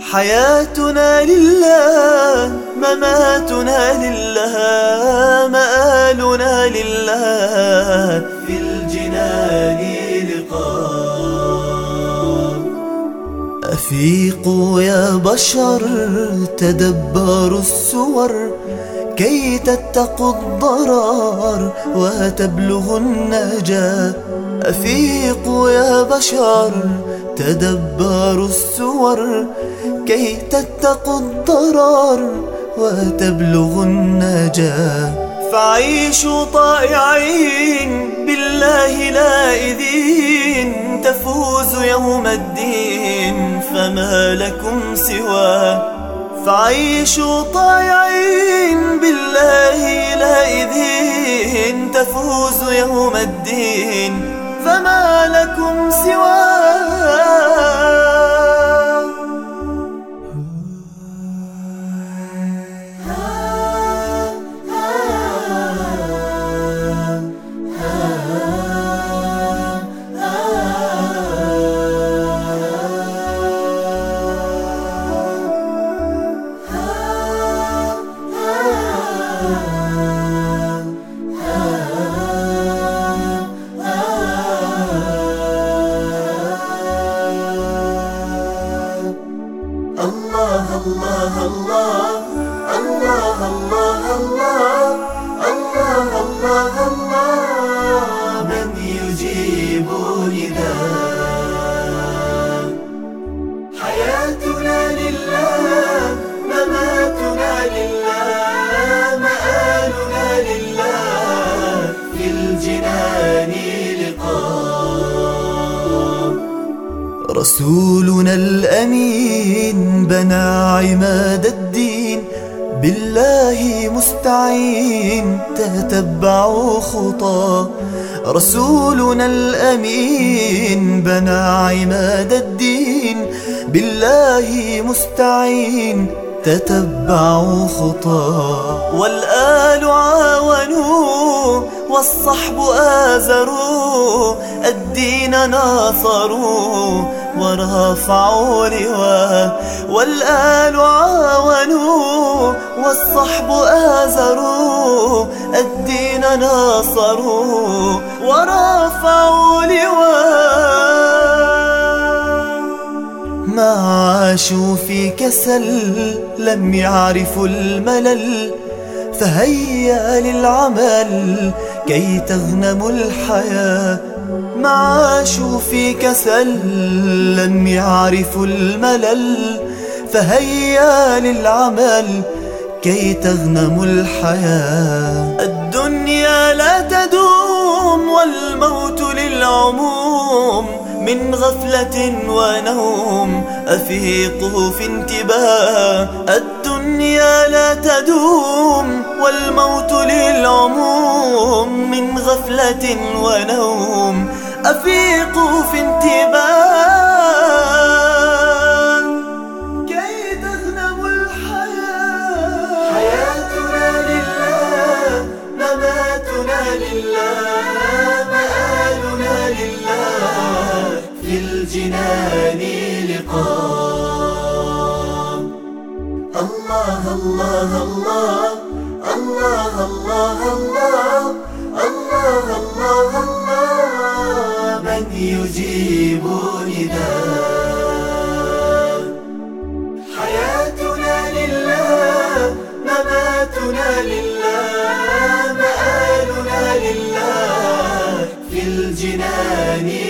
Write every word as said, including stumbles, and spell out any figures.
حياتنا لله، مماتنا لله، مآلنا لله، في الجنان لقاء. أفيقوا يا بشر، تدبروا السور، كي تتقوا الضرر وتبلغوا النجاة. أفيقوا يا بشر، تدبروا السور، كي تتقوا الضرر وتبلغوا النجاة. فعيشوا طائعين بالله لائذين، تفوزوا يوم الدين فما لكم سواه. فعيشوا طائعين بالله لائذين، تفوزوا يوم الدين فما لكم سواه. الله الله الله الله الله الله الله الله، من يجيب نداء. حياتنا لله، مماتنا لله، مآلنا لله، في الجنان لقاء. رسولنا الأمين بنى عماد الدين، بالله مستعين تتبعوا خطاه. رسولنا الأمين بنى عماد الدين، بالله مستعين تتبعوا خطاه. والآل عاونوا والصحب آزروا، الدين ناصروا ورفعوا لواه. والآل عاونوا والصحب آزروا، الدين ناصروا ورفعوا لواه. ما عاشوا في كسل، لم يعرفوا الملل، فهيا للعمل كي تغنموا الحياة. ما عاشوا في كسل، لم يعرفوا الملل، فهيا للعمل كي تغنموا الحياة. الدنيا لا تدوم والموت للعموم، من غفلة ونوم أفيقوا في انتباه. الدنيا لا تدوم والموت للعموم، من غفلة ونوم أفيقوا في انتباه، كي تغنموا الحياة. حياتنا لله، مماتنا لله، مآلنا لله، في الجنان لقاء. الله الله الله الله الله الله الله الله الله، من يجيب نداء. حياتنا لله، مماتنا لله، مآلنا لله، في الجنان